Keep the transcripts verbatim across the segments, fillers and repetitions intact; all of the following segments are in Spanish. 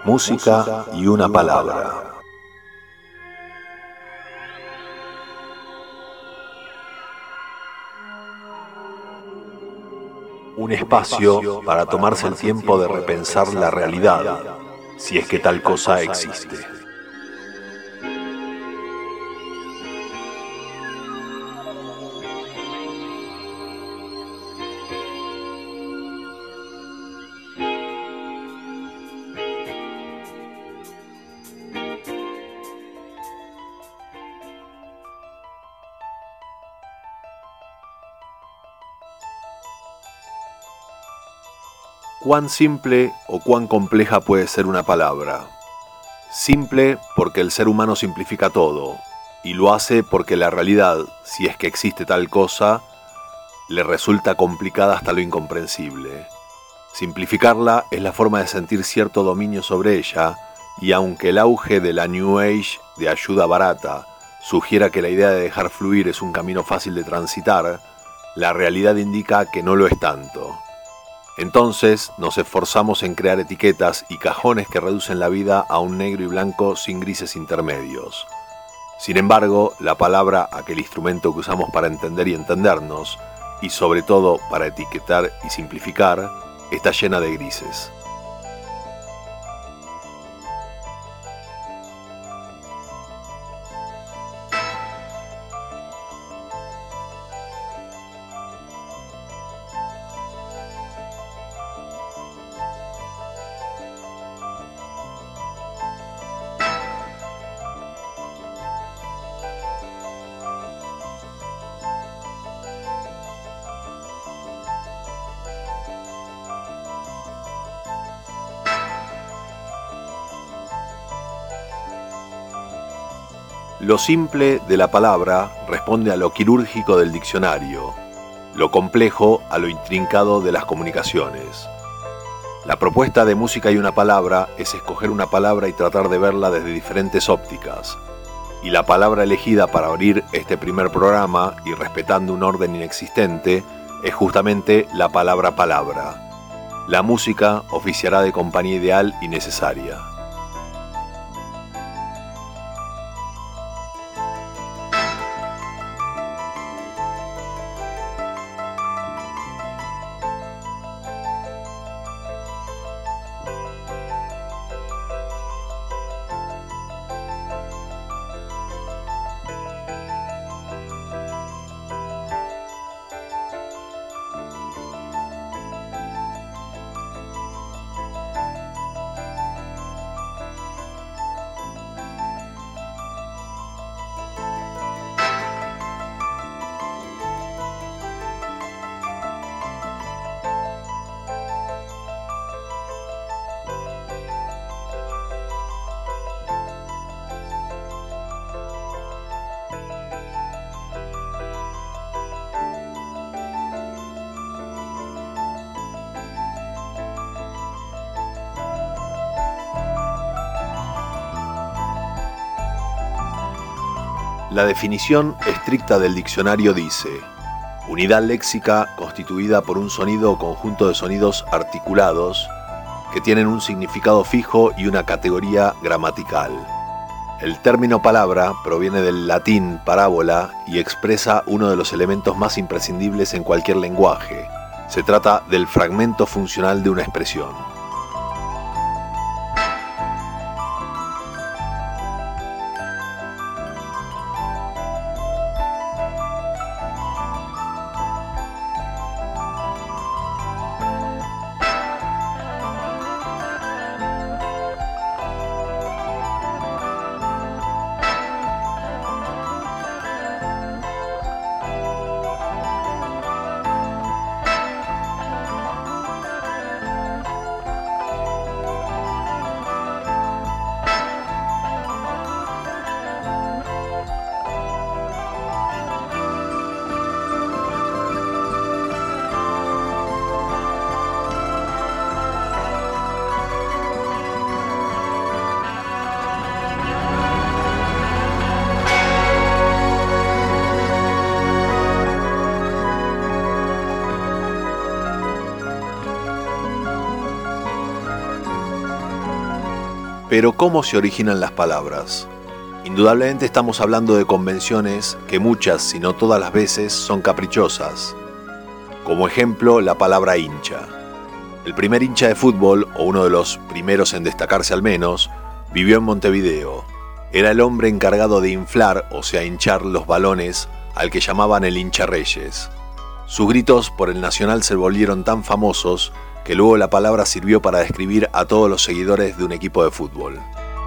música y una palabra. Un espacio para tomarse el tiempo de repensar la realidad, si es que tal cosa existe. ¿Cuán simple o cuán compleja puede ser una palabra? Simple porque el ser humano simplifica todo, y lo hace porque la realidad, si es que existe tal cosa, le resulta complicada hasta lo incomprensible. Simplificarla es la forma de sentir cierto dominio sobre ella, y aunque el auge de la New Age de ayuda barata sugiera que la idea de dejar fluir es un camino fácil de transitar, la realidad indica que no lo es tanto. Entonces nos esforzamos en crear etiquetas y cajones que reducen la vida a un negro y blanco sin grises intermedios. Sin embargo, la palabra, aquel instrumento que usamos para entender y entendernos, y sobre todo para etiquetar y simplificar, está llena de grises. Lo simple de la palabra responde a lo quirúrgico del diccionario, lo complejo a lo intrincado de las comunicaciones. La propuesta de Música y una palabra es escoger una palabra y tratar de verla desde diferentes ópticas. Y la palabra elegida para abrir este primer programa, y respetando un orden inexistente, es justamente la palabra palabra. La música oficiará de compañía ideal y necesaria. La definición estricta del diccionario dice: unidad léxica constituida por un sonido o conjunto de sonidos articulados que tienen un significado fijo y una categoría gramatical. El término palabra proviene del latín parábola y expresa uno de los elementos más imprescindibles en cualquier lenguaje. Se trata del fragmento funcional de una expresión. Pero ¿cómo se originan las palabras? Indudablemente estamos hablando de convenciones que muchas, si no todas las veces, son caprichosas. Como ejemplo, la palabra hincha. El primer hincha de fútbol, o uno de los primeros en destacarse al menos, vivió en Montevideo. Era el hombre encargado de inflar, o sea hinchar, los balones al que llamaban el hincha Reyes. Sus gritos por el Nacional se volvieron tan famosos que luego la palabra sirvió para describir a todos los seguidores de un equipo de fútbol.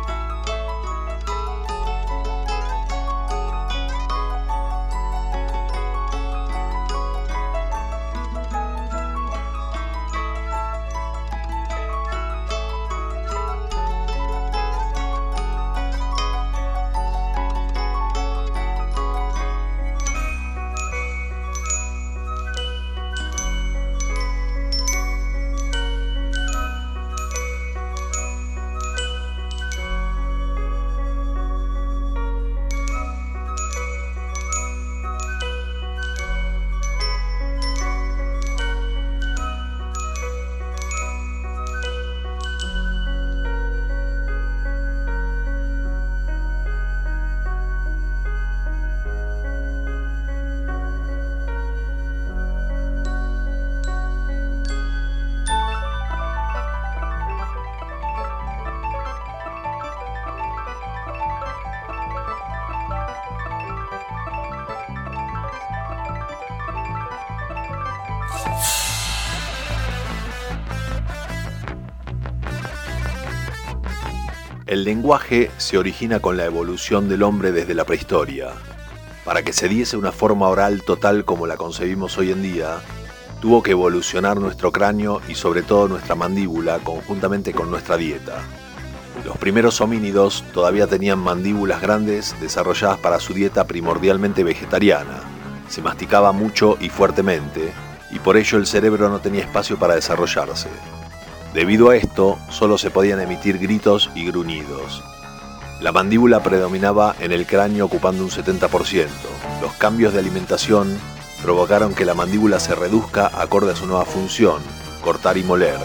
El lenguaje se origina con la evolución del hombre desde la prehistoria. Para que se diese una forma oral total como la concebimos hoy en día, tuvo que evolucionar nuestro cráneo y sobre todo nuestra mandíbula conjuntamente con nuestra dieta. Los primeros homínidos todavía tenían mandíbulas grandes desarrolladas para su dieta primordialmente vegetariana. Se masticaba mucho y fuertemente, y por ello el cerebro no tenía espacio para desarrollarse. Debido a esto, solo se podían emitir gritos y gruñidos. La mandíbula predominaba en el cráneo ocupando un setenta por ciento. Los cambios de alimentación provocaron que la mandíbula se reduzca acorde a su nueva función, cortar y moler,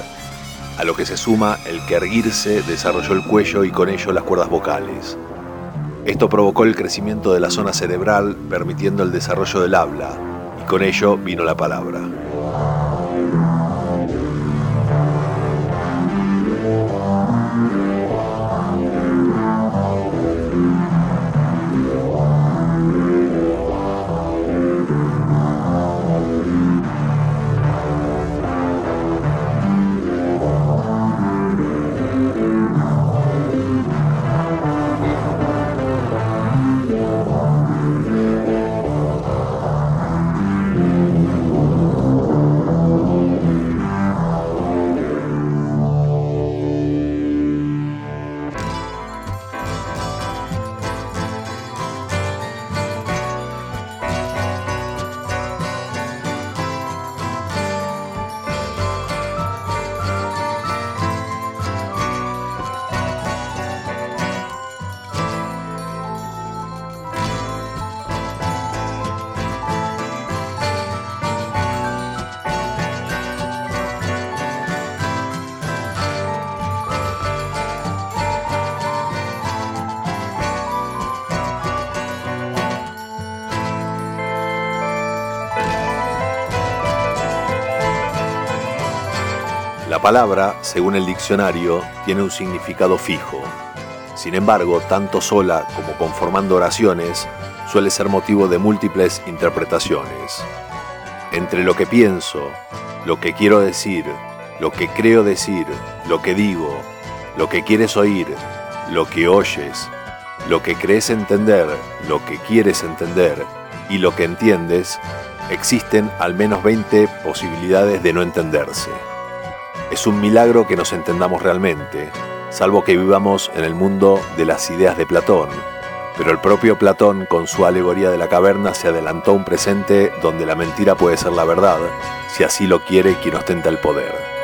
a lo que se suma el que erguirse desarrolló el cuello y con ello las cuerdas vocales. Esto provocó el crecimiento de la zona cerebral, permitiendo el desarrollo del habla, y con ello vino la palabra. La palabra, según el diccionario, tiene un significado fijo. Sin embargo, tanto sola como conformando oraciones, suele ser motivo de múltiples interpretaciones. Entre lo que pienso, lo que quiero decir, lo que creo decir, lo que digo, lo que quieres oír, lo que oyes, lo que crees entender, lo que quieres entender y lo que entiendes, existen al menos veinte posibilidades de no entenderse. Es un milagro que nos entendamos realmente, salvo que vivamos en el mundo de las ideas de Platón. Pero el propio Platón, con su alegoría de la caverna, se adelantó a un presente donde la mentira puede ser la verdad, si así lo quiere quien ostenta el poder.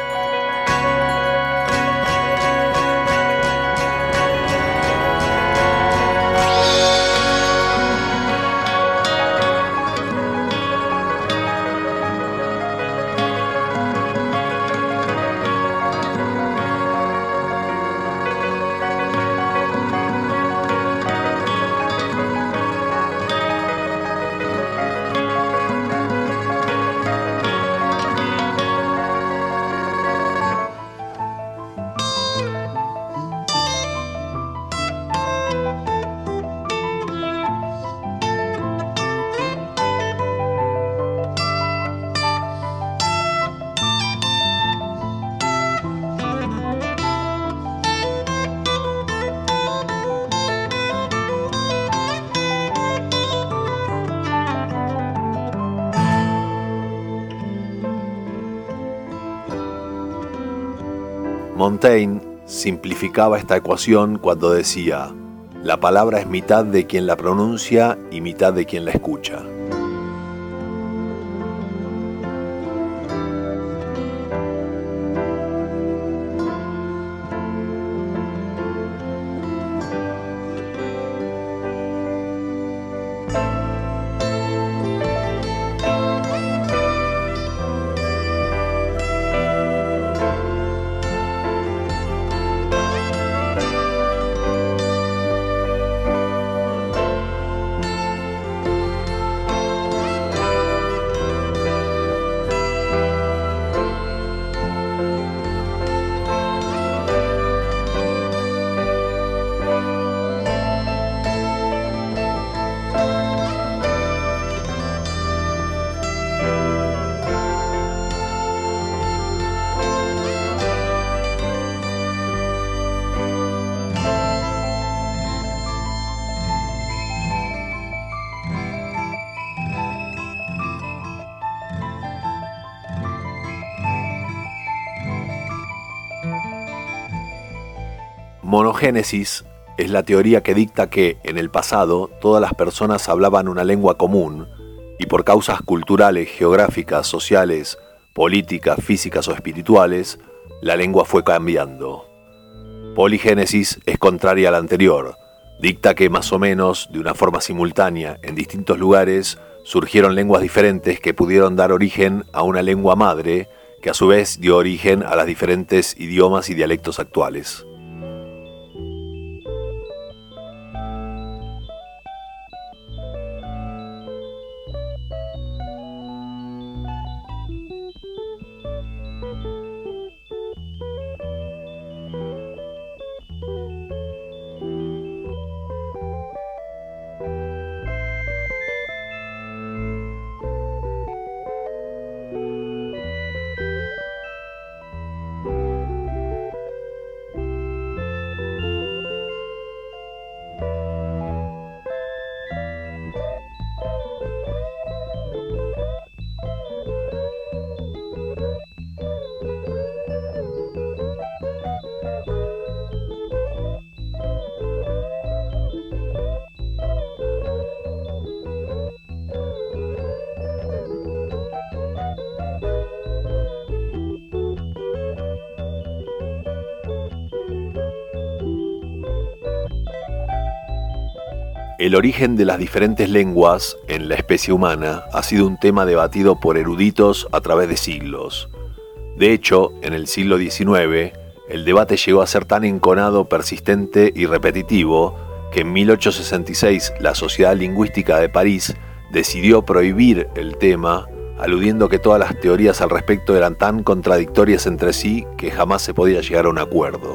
Montaigne simplificaba esta ecuación cuando decía: la palabra es mitad de quien la pronuncia y mitad de quien la escucha. Monogénesis es la teoría que dicta que, en el pasado, todas las personas hablaban una lengua común y por causas culturales, geográficas, sociales, políticas, físicas o espirituales, la lengua fue cambiando. Poligénesis es contraria a la anterior, dicta que más o menos, de una forma simultánea, en distintos lugares, surgieron lenguas diferentes que pudieron dar origen a una lengua madre, que a su vez dio origen a los diferentes idiomas y dialectos actuales. El origen de las diferentes lenguas en la especie humana ha sido un tema debatido por eruditos a través de siglos. De hecho, en el siglo diecinueve, el debate llegó a ser tan enconado, persistente y repetitivo que en mil ochocientos sesenta y seis la Sociedad Lingüística de París decidió prohibir el tema, aludiendo que todas las teorías al respecto eran tan contradictorias entre sí que jamás se podía llegar a un acuerdo.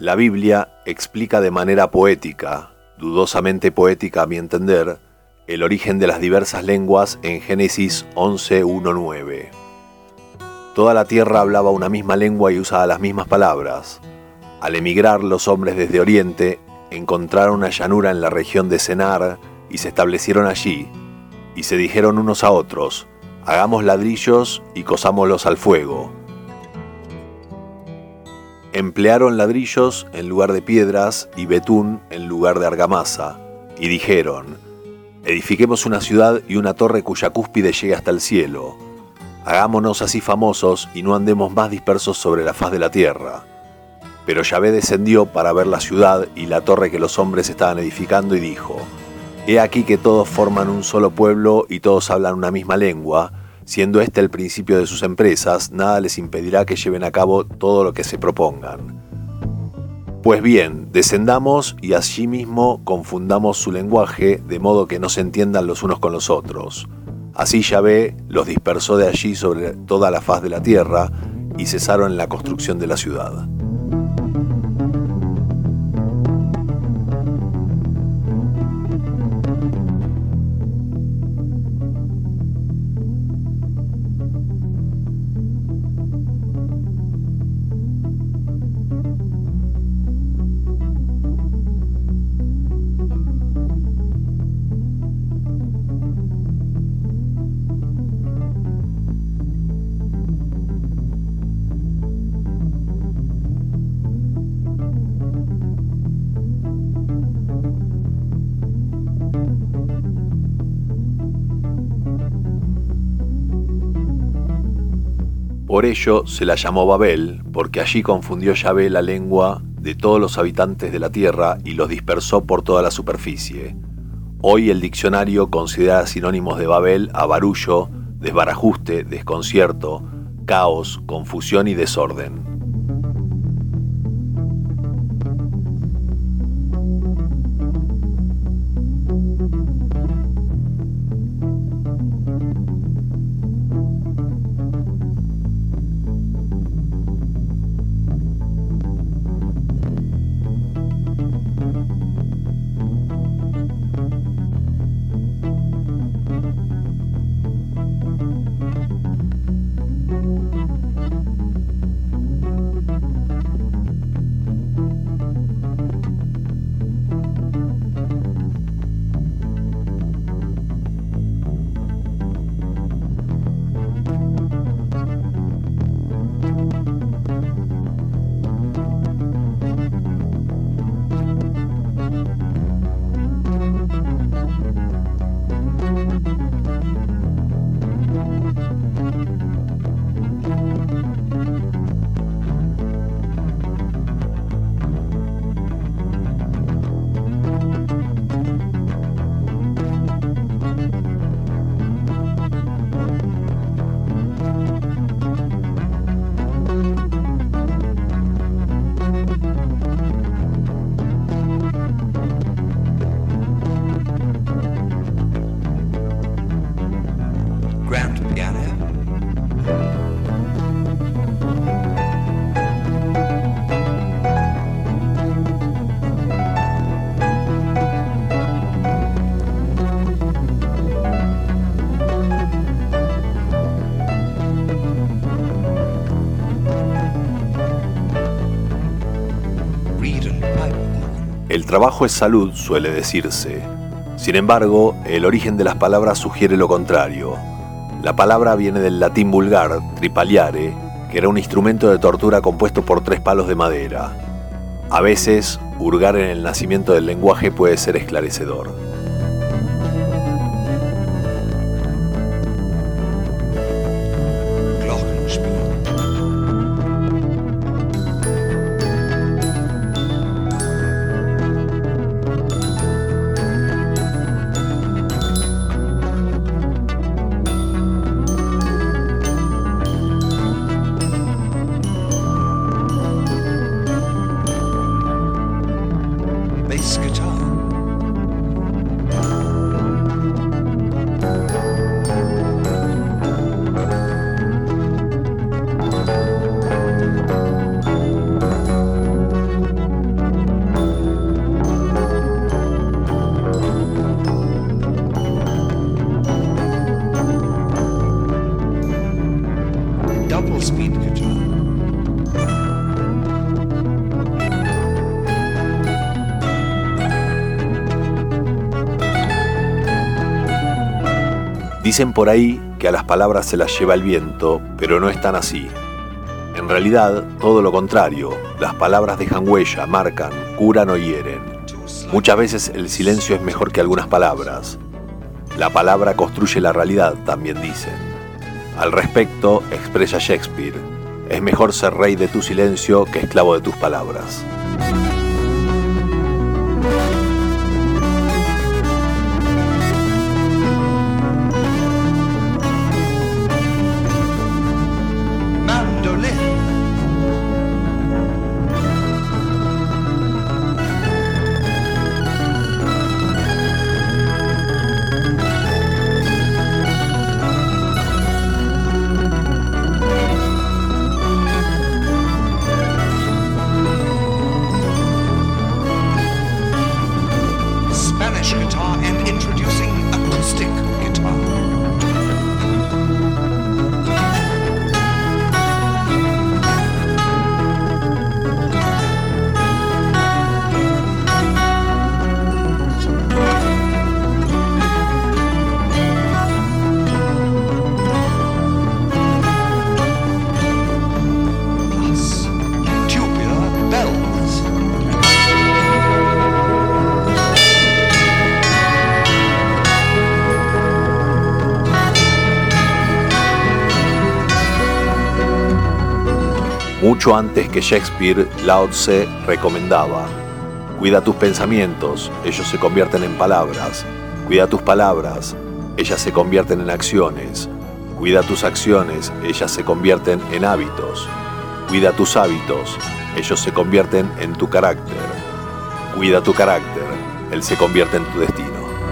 La Biblia explica de manera poética, dudosamente poética a mi entender, el origen de las diversas lenguas en Génesis once, uno, nueve. Toda la tierra hablaba una misma lengua y usaba las mismas palabras. Al emigrar los hombres desde Oriente, encontraron una llanura en la región de Senar y se establecieron allí, y se dijeron unos a otros, hagamos ladrillos y cosámoslos al fuego. Emplearon ladrillos en lugar de piedras y betún en lugar de argamasa, y dijeron, edifiquemos una ciudad y una torre cuya cúspide llegue hasta el cielo. Hagámonos así famosos y no andemos más dispersos sobre la faz de la tierra. Pero Yahvé descendió para ver la ciudad y la torre que los hombres estaban edificando y dijo, he aquí que todos forman un solo pueblo y todos hablan una misma lengua, siendo este el principio de sus empresas, nada les impedirá que lleven a cabo todo lo que se propongan. Pues bien, descendamos y allí mismo confundamos su lenguaje, de modo que no se entiendan los unos con los otros. Así Yahvé los dispersó de allí sobre toda la faz de la tierra y cesaron en la construcción de la ciudad. Por ello se la llamó Babel, porque allí confundió Yahvé la lengua de todos los habitantes de la tierra y los dispersó por toda la superficie. Hoy el diccionario considera sinónimos de Babel a barullo, desbarajuste, desconcierto, caos, confusión y desorden. El trabajo es salud, suele decirse. Sin embargo, el origen de las palabras sugiere lo contrario. La palabra viene del latín vulgar, tripaliare, que era un instrumento de tortura compuesto por tres palos de madera. A veces, hurgar en el nacimiento del lenguaje puede ser esclarecedor. Bass guitar. Dicen por ahí que a las palabras se las lleva el viento, pero no es tan así. En realidad, todo lo contrario, las palabras dejan huella, marcan, curan o hieren. Muchas veces el silencio es mejor que algunas palabras. La palabra construye la realidad, también dicen. Al respecto, expresa Shakespeare, es mejor ser rey de tu silencio que esclavo de tus palabras. Mucho antes que Shakespeare, Lao Tse recomendaba: cuida tus pensamientos, ellos se convierten en palabras. Cuida tus palabras, ellas se convierten en acciones. Cuida tus acciones, ellas se convierten en hábitos. Cuida tus hábitos, ellos se convierten en tu carácter. Cuida tu carácter, él se convierte en tu destino.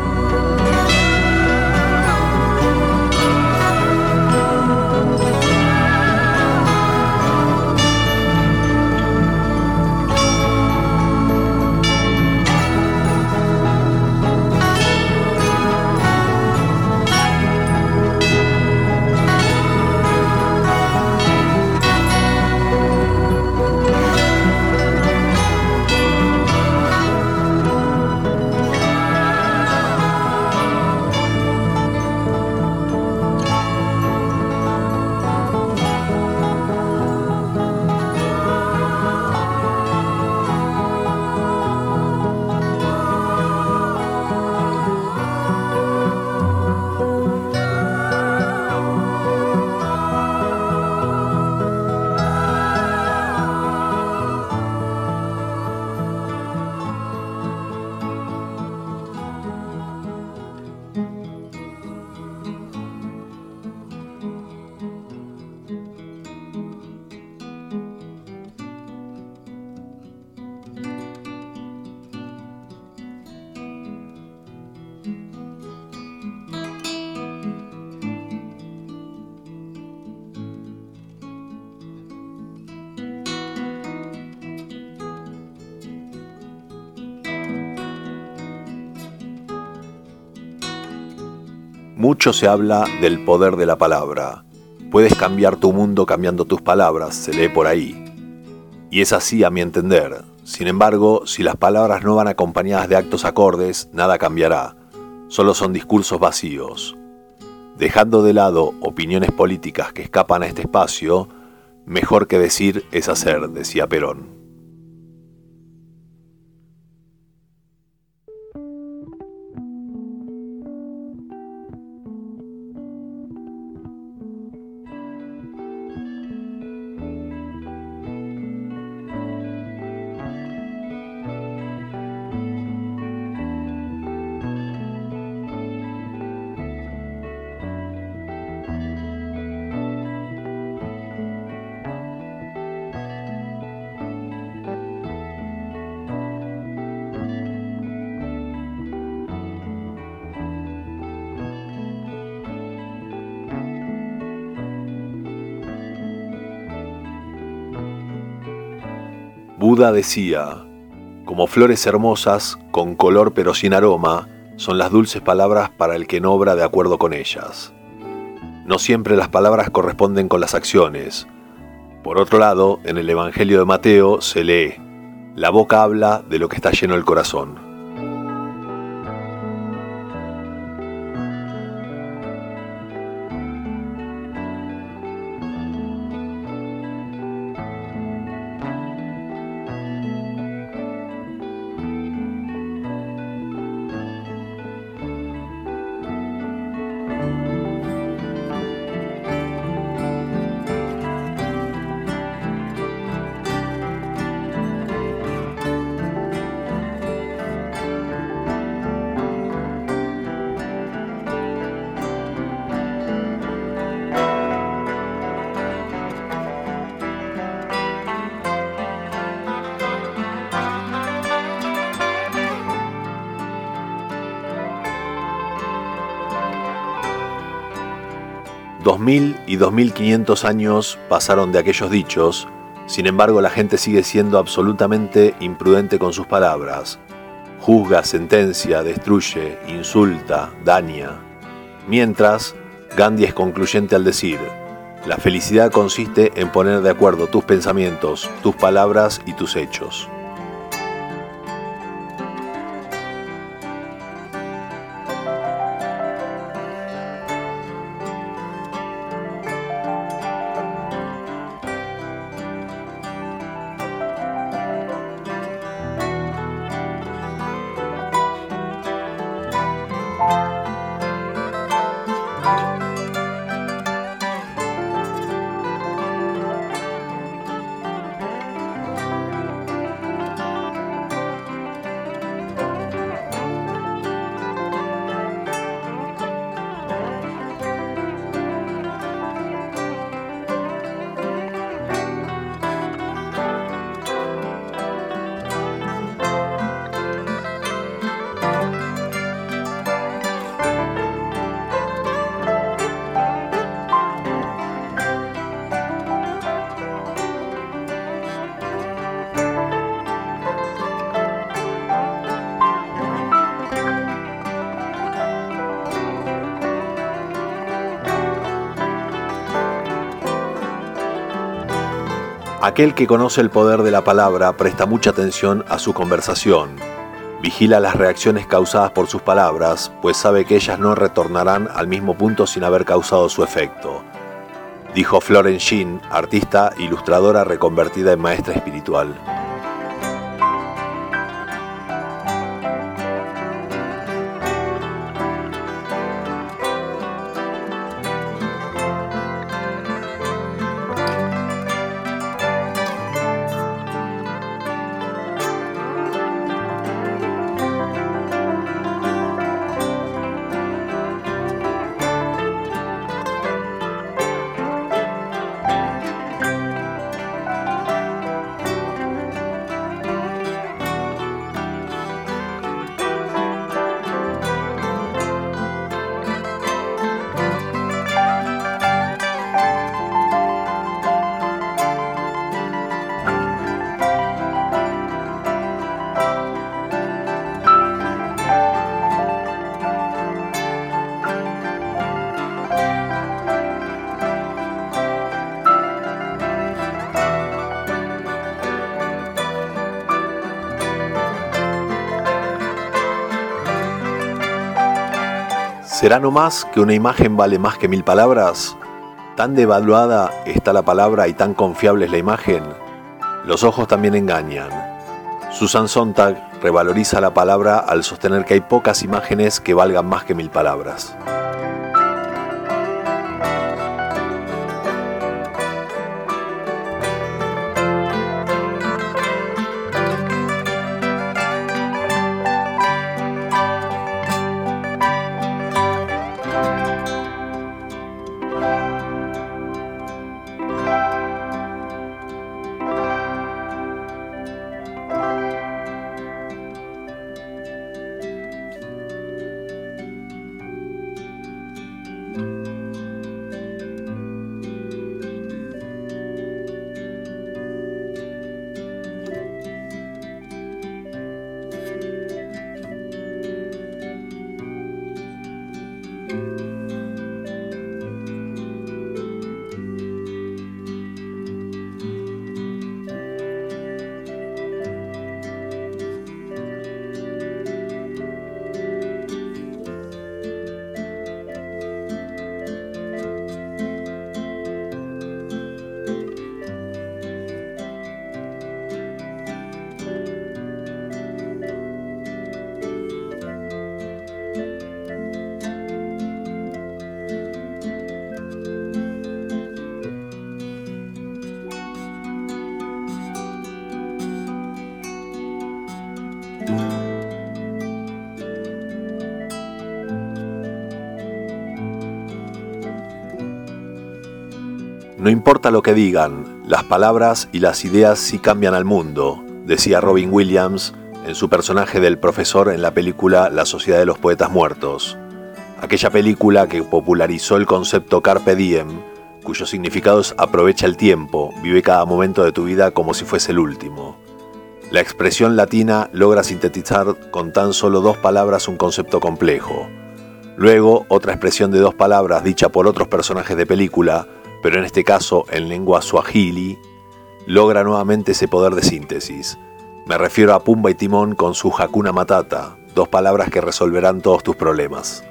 Mucho se habla del poder de la palabra. Puedes cambiar tu mundo cambiando tus palabras, se lee por ahí. Y es así a mi entender. Sin embargo, si las palabras no van acompañadas de actos acordes, nada cambiará. Solo son discursos vacíos. Dejando de lado opiniones políticas que escapan a este espacio, mejor que decir es hacer, decía Perón. Buda decía: como flores hermosas, con color pero sin aroma, son las dulces palabras para el que no obra de acuerdo con ellas. No siempre las palabras corresponden con las acciones. Por otro lado, en el Evangelio de Mateo se lee: la boca habla de lo que está lleno el corazón. Dos mil y dos mil quinientos años pasaron de aquellos dichos, sin embargo la gente sigue siendo absolutamente imprudente con sus palabras. Juzga, sentencia, destruye, insulta, daña. Mientras, Gandhi es concluyente al decir: la felicidad consiste en poner de acuerdo tus pensamientos, tus palabras y tus hechos. Aquel que conoce el poder de la palabra presta mucha atención a su conversación. Vigila las reacciones causadas por sus palabras, pues sabe que ellas no retornarán al mismo punto sin haber causado su efecto. Dijo Florence Sheen, artista ilustradora reconvertida en maestra espiritual. ¿Será no más que una imagen vale más que mil palabras? ¿Tan devaluada está la palabra y tan confiable es la imagen? Los ojos también engañan. Susan Sontag revaloriza la palabra al sostener que hay pocas imágenes que valgan más que mil palabras. No importa lo que digan, las palabras y las ideas sí cambian al mundo, decía Robin Williams en su personaje del profesor en la película La Sociedad de los Poetas Muertos. aquella película que popularizó el concepto Carpe Diem, cuyo significado es aprovecha el tiempo, vive cada momento de tu vida como si fuese el último. La expresión latina logra sintetizar con tan solo dos palabras un concepto complejo. Luego, otra expresión de dos palabras dicha por otros personajes de película, pero en este caso en lengua suajili, logra nuevamente ese poder de síntesis. Me refiero a Pumba y Timón con su Hakuna Matata, dos palabras que resolverán todos tus problemas.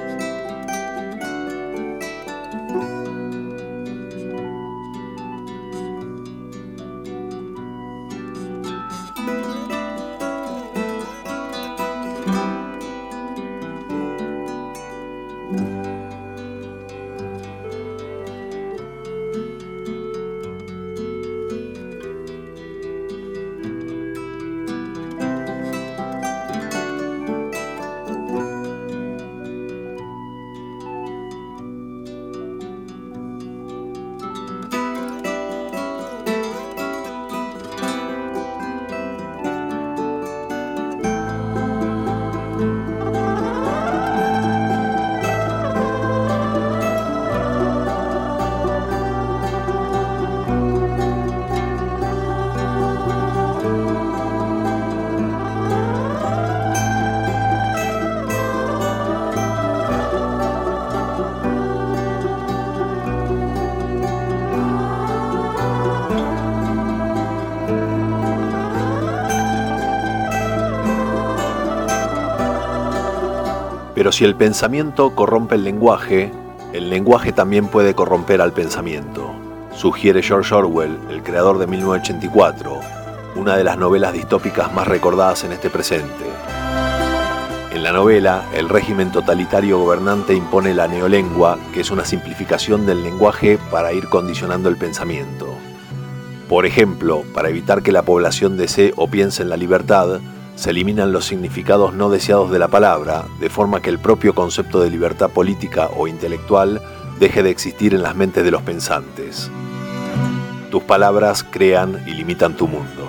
Pero si el pensamiento corrompe el lenguaje, el lenguaje también puede corromper al pensamiento, sugiere George Orwell, el creador de mil novecientos ochenta y cuatro, una de las novelas distópicas más recordadas en este presente. En la novela, el régimen totalitario gobernante impone la neolengua, que es una simplificación del lenguaje para ir condicionando el pensamiento. Por ejemplo, para evitar que la población desee o piense en la libertad, se eliminan los significados no deseados de la palabra, de forma que el propio concepto de libertad política o intelectual deje de existir en las mentes de los pensantes. Tus palabras crean y limitan tu mundo.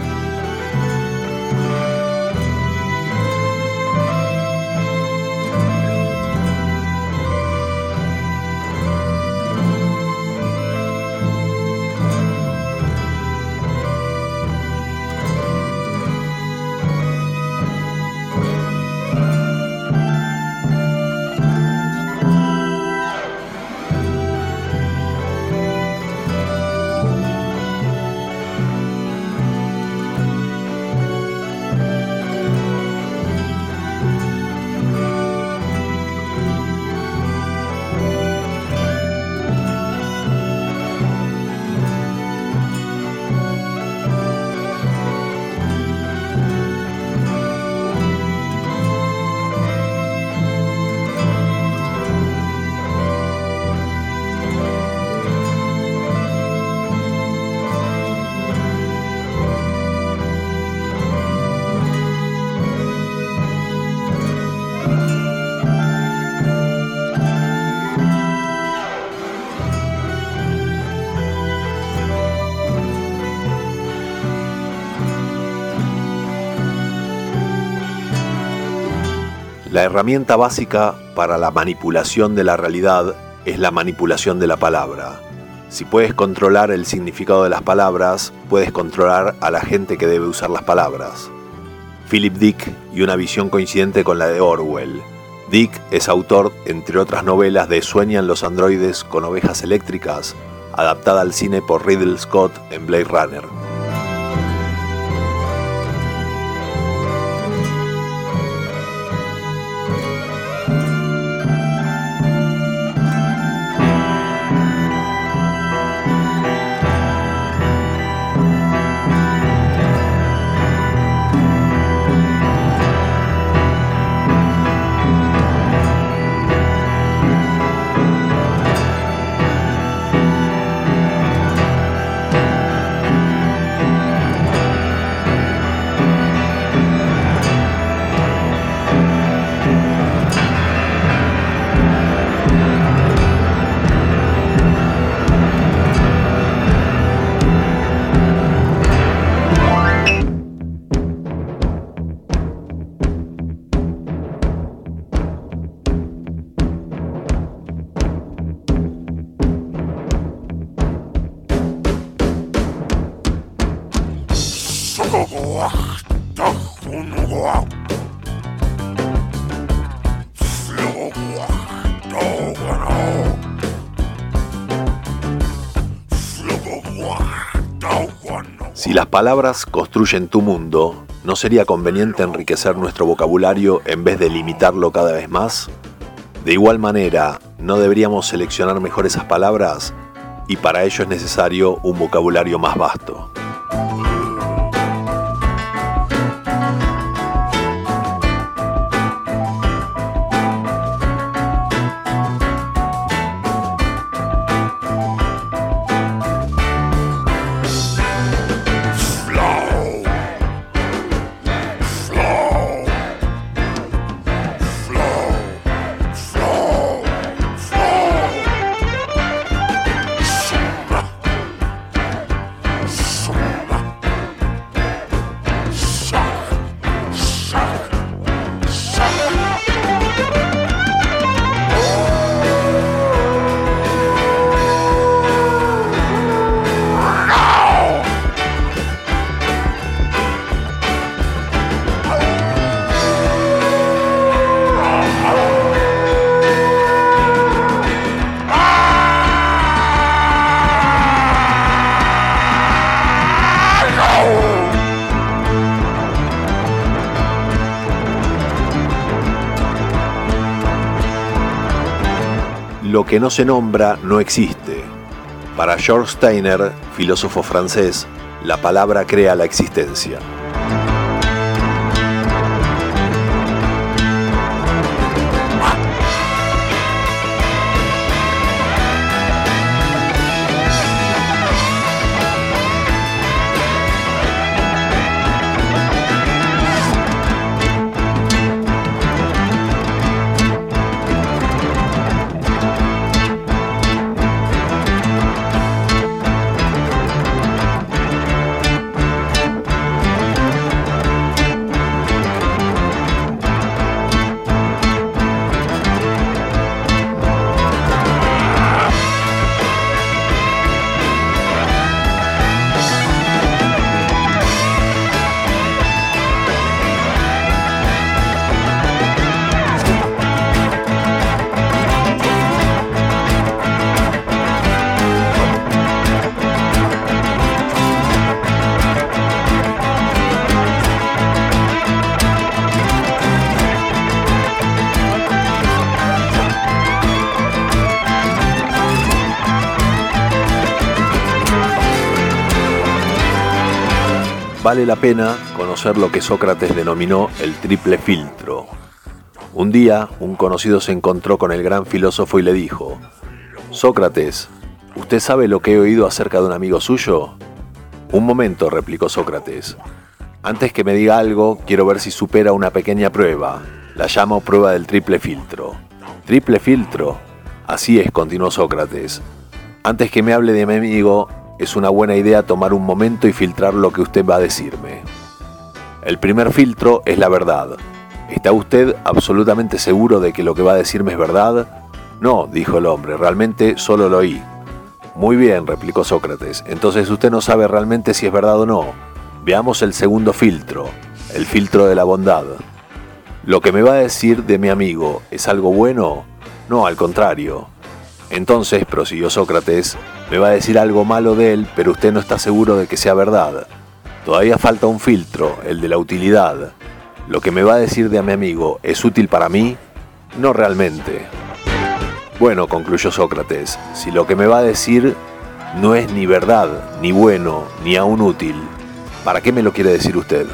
La herramienta básica para la manipulación de la realidad es la manipulación de la palabra. Si puedes controlar el significado de las palabras, puedes controlar a la gente que debe usar las palabras. Philip Dick y una visión coincidente con la de Orwell. Dick es autor, entre otras novelas, de Sueñan los androides con ovejas eléctricas, adaptada al cine por Ridley Scott en Blade Runner. Si las palabras construyen tu mundo, ¿no sería conveniente enriquecer nuestro vocabulario en vez de limitarlo cada vez más? De igual manera, ¿no deberíamos seleccionar mejor esas palabras? Y para ello es necesario un vocabulario más vasto. Lo que no se nombra no existe. Para George Steiner, filósofo francés, la palabra crea la existencia. Vale la pena conocer lo que Sócrates denominó el triple filtro. Un día, un conocido se encontró con el gran filósofo y le dijo: «Sócrates, ¿usted sabe lo que he oído acerca de un amigo suyo?» «Un momento», replicó Sócrates. «Antes que me diga algo, quiero ver si supera una pequeña prueba. La llamo prueba del triple filtro». «¿Triple filtro?» «Así es», continuó Sócrates. «Antes que me hable de mi amigo, es una buena idea tomar un momento y filtrar lo que usted va a decirme. El primer filtro es la verdad. ¿Está usted absolutamente seguro de que lo que va a decirme es verdad?» «No», dijo el hombre, «realmente solo lo oí». «Muy bien», replicó Sócrates, «entonces usted no sabe realmente si es verdad o no. Veamos el segundo filtro, el filtro de la bondad. ¿Lo que me va a decir de mi amigo es algo bueno? No, al contrario». «Entonces», prosiguió Sócrates, «me va a decir algo malo de él, pero usted no está seguro de que sea verdad. Todavía falta un filtro, el de la utilidad. ¿Lo que me va a decir de mi amigo es útil para mí? No realmente». «Bueno», concluyó Sócrates, «si lo que me va a decir no es ni verdad, ni bueno, ni aún útil, ¿para qué me lo quiere decir usted?»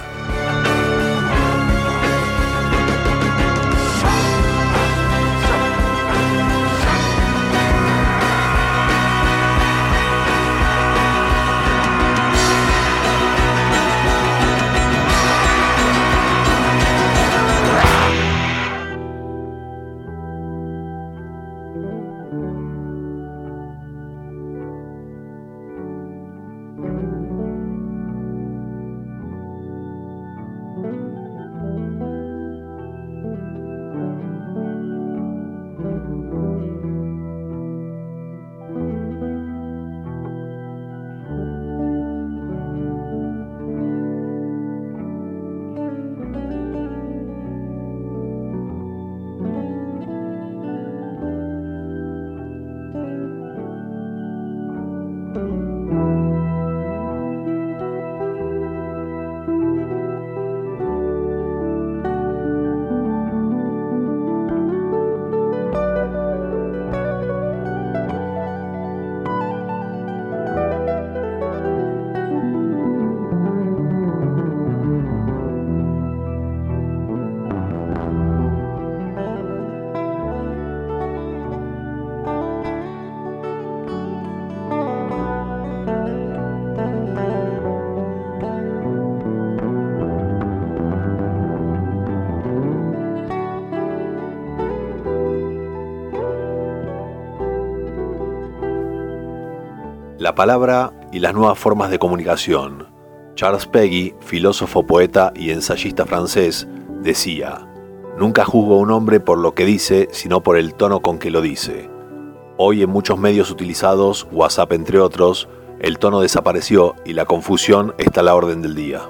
La palabra y las nuevas formas de comunicación. Charles Péguy, filósofo, poeta y ensayista francés, decía: «Nunca juzgo a un hombre por lo que dice, sino por el tono con que lo dice». Hoy en muchos medios utilizados, WhatsApp entre otros, el tono desapareció y la confusión está a la orden del día.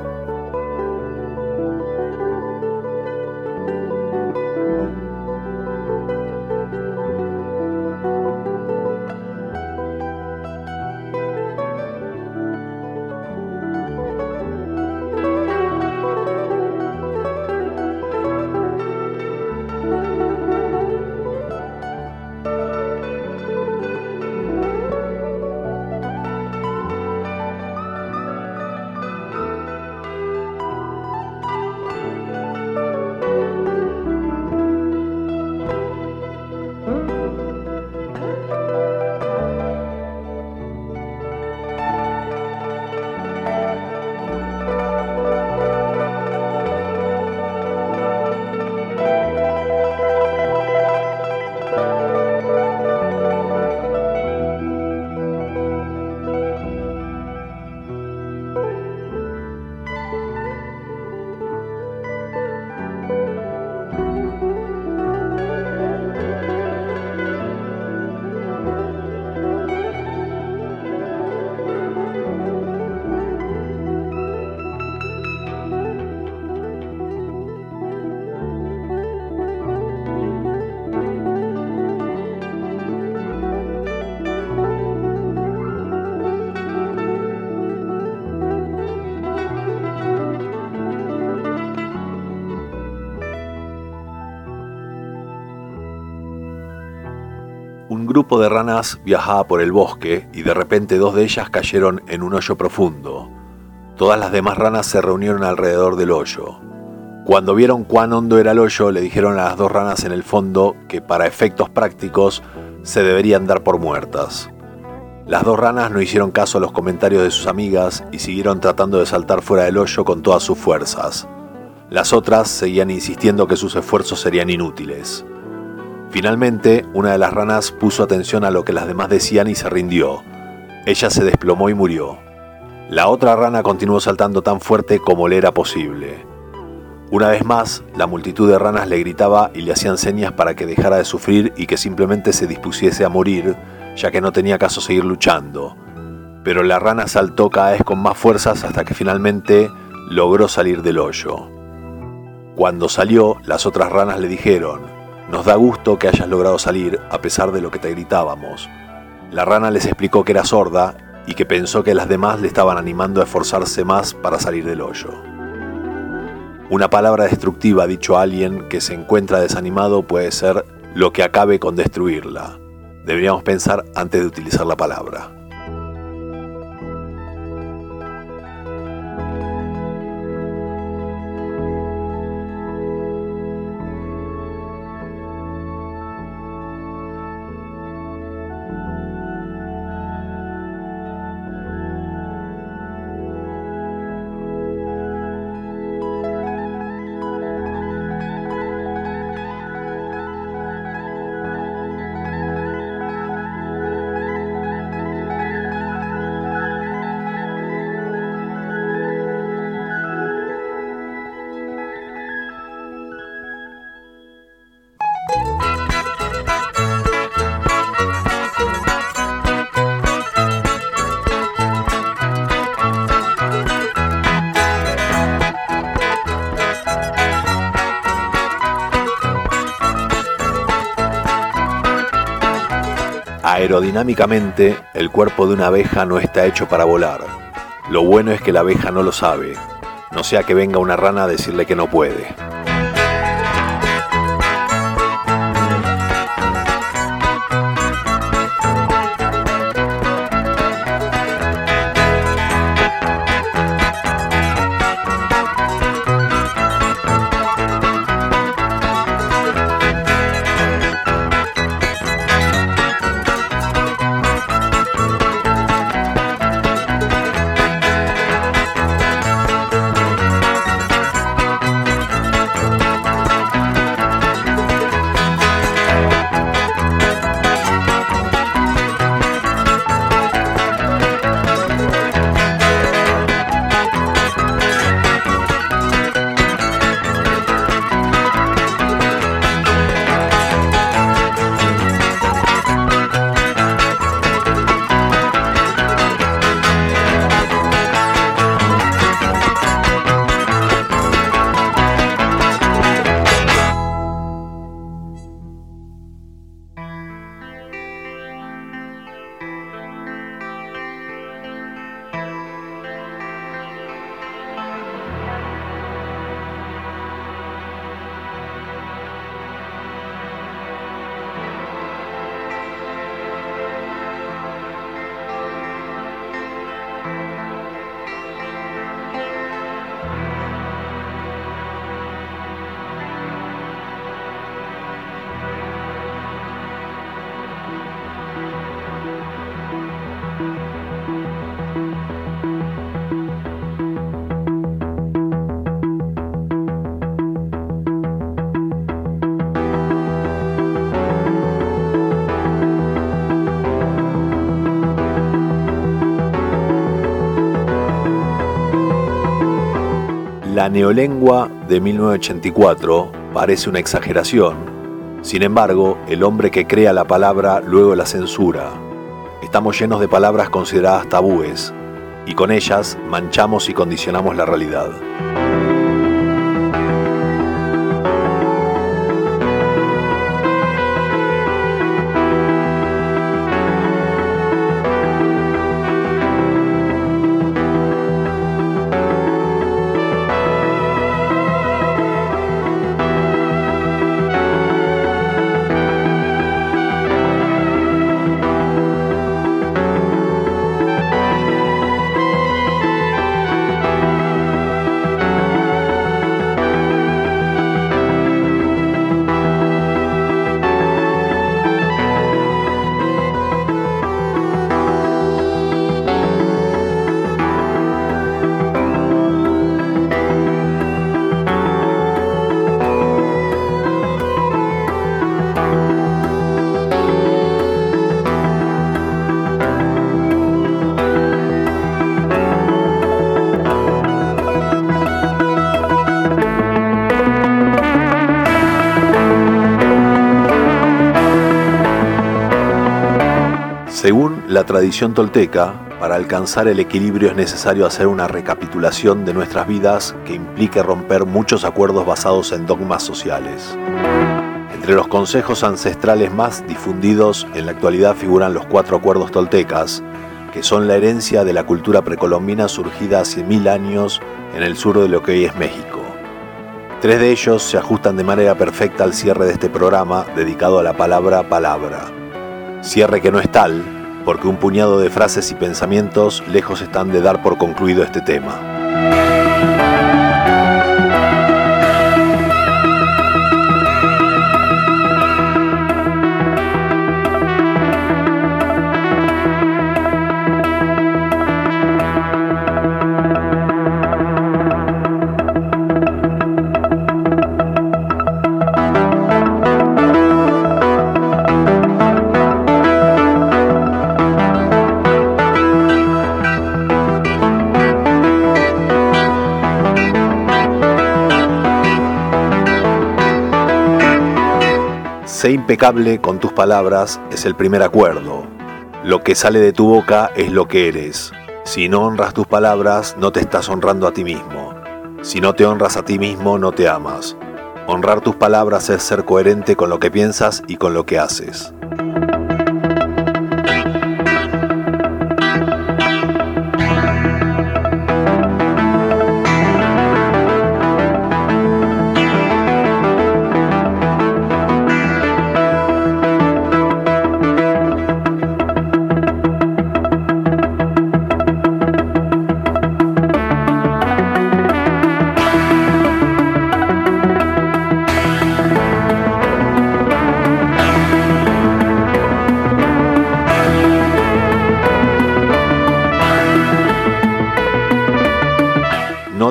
Un grupo de ranas viajaba por el bosque y de repente dos de ellas cayeron en un hoyo profundo. Todas las demás ranas se reunieron alrededor del hoyo. Cuando vieron cuán hondo era el hoyo, le dijeron a las dos ranas en el fondo que para efectos prácticos se deberían dar por muertas. Las dos ranas no hicieron caso a los comentarios de sus amigas y siguieron tratando de saltar fuera del hoyo con todas sus fuerzas. Las otras seguían insistiendo que sus esfuerzos serían inútiles. Finalmente, una de las ranas puso atención a lo que las demás decían y se rindió. Ella se desplomó y murió. La otra rana continuó saltando tan fuerte como le era posible. Una vez más, la multitud de ranas le gritaba y le hacían señas para que dejara de sufrir y que simplemente se dispusiese a morir, ya que no tenía caso seguir luchando. Pero la rana saltó cada vez con más fuerzas hasta que finalmente logró salir del hoyo. Cuando salió, las otras ranas le dijeron: «Nos da gusto que hayas logrado salir a pesar de lo que te gritábamos». La rana les explicó que era sorda y que pensó que las demás le estaban animando a esforzarse más para salir del hoyo. Una palabra destructiva dicho a alguien que se encuentra desanimado puede ser lo que acabe con destruirla. Deberíamos pensar antes de utilizar la palabra. Aerodinámicamente, el cuerpo de una abeja no está hecho para volar. Lo bueno es que la abeja no lo sabe, no sea que venga una rana a decirle que no puede. La neolengua de mil novecientos ochenta y cuatro parece una exageración. Sin embargo, el hombre que crea la palabra luego la censura. Estamos llenos de palabras consideradas tabúes, y con ellas manchamos y condicionamos la realidad. Según la tradición tolteca, para alcanzar el equilibrio es necesario hacer una recapitulación de nuestras vidas que implique romper muchos acuerdos basados en dogmas sociales. Entre los consejos ancestrales más difundidos en la actualidad figuran los cuatro acuerdos toltecas, que son la herencia de la cultura precolombina surgida hace mil años en el sur de lo que hoy es México. Tres de ellos se ajustan de manera perfecta al cierre de este programa dedicado a la palabra palabra. Cierre que no es tal, porque un puñado de frases y pensamientos lejos están de dar por concluido este tema. Sé impecable con tus palabras es el primer acuerdo. Lo que sale de tu boca es lo que eres. Si no honras tus palabras, no te estás honrando a ti mismo. Si no te honras a ti mismo, no te amas. Honrar tus palabras es ser coherente con lo que piensas y con lo que haces.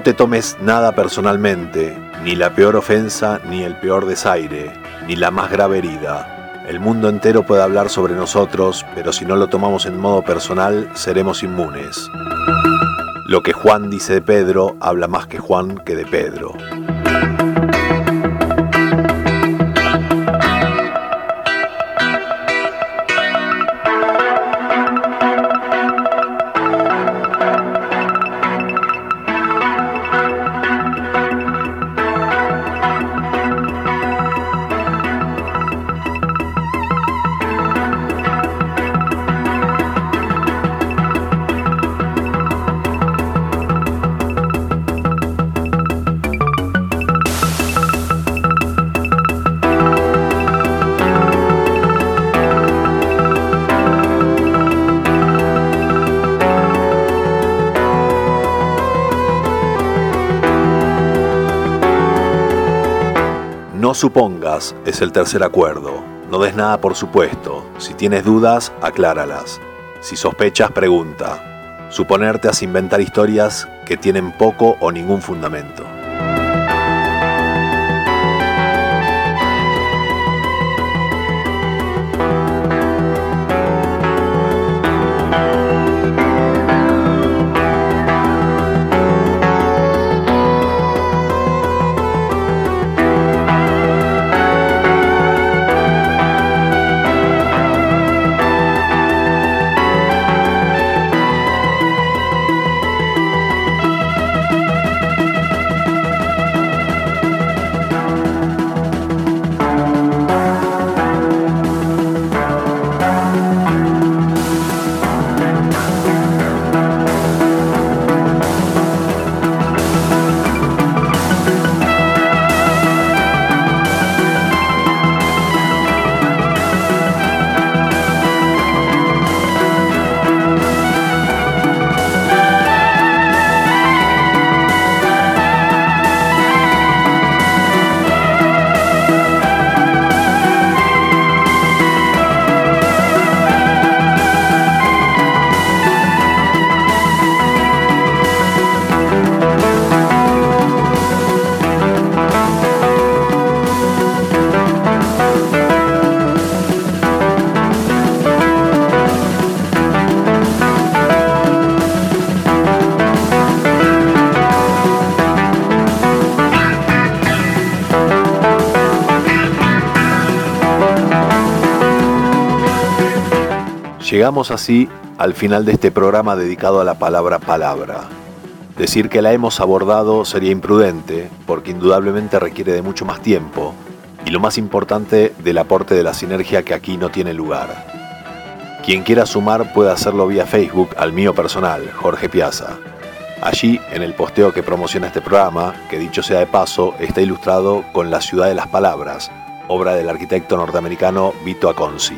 No te tomes nada personalmente, ni la peor ofensa, ni el peor desaire, ni la más grave herida. El mundo entero puede hablar sobre nosotros, pero si no lo tomamos en modo personal, seremos inmunes. Lo que Juan dice de Pedro, habla más que Juan que de Pedro. No supongas es el tercer acuerdo. No des nada por supuesto. Si tienes dudas, acláralas. Si sospechas, pregunta. Suponer te hace inventar historias que tienen poco o ningún fundamento. Llegamos así al final de este programa dedicado a la palabra palabra. Decir que la hemos abordado sería imprudente, porque indudablemente requiere de mucho más tiempo, y lo más importante, del aporte de la sinergia que aquí no tiene lugar. Quien quiera sumar puede hacerlo vía Facebook al mío personal, Jorge Piazza. Allí, en el posteo que promociona este programa, que dicho sea de paso, está ilustrado con La ciudad de las palabras, obra del arquitecto norteamericano Vito Acconci.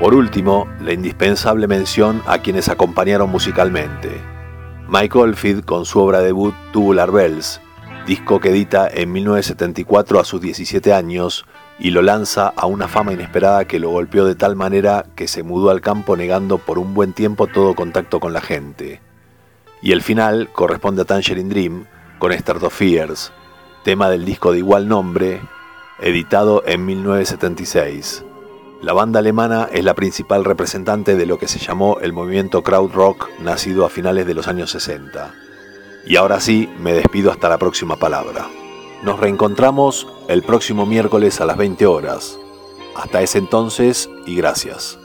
Por último, la indispensable mención a quienes acompañaron musicalmente. Mike Oldfield con su obra debut Tubular Bells, disco que edita en mil novecientos setenta y cuatro a sus diecisiete años y lo lanza a una fama inesperada que lo golpeó de tal manera que se mudó al campo negando por un buen tiempo todo contacto con la gente. Y el final corresponde a Tangerine Dream con Start of Fears, tema del disco de igual nombre, editado en mil novecientos setenta y seis. La banda alemana es la principal representante de lo que se llamó el movimiento krautrock nacido a finales de los años sesenta. Y ahora sí, me despido hasta la próxima palabra. Nos reencontramos el próximo miércoles a las veinte horas. Hasta ese entonces y gracias.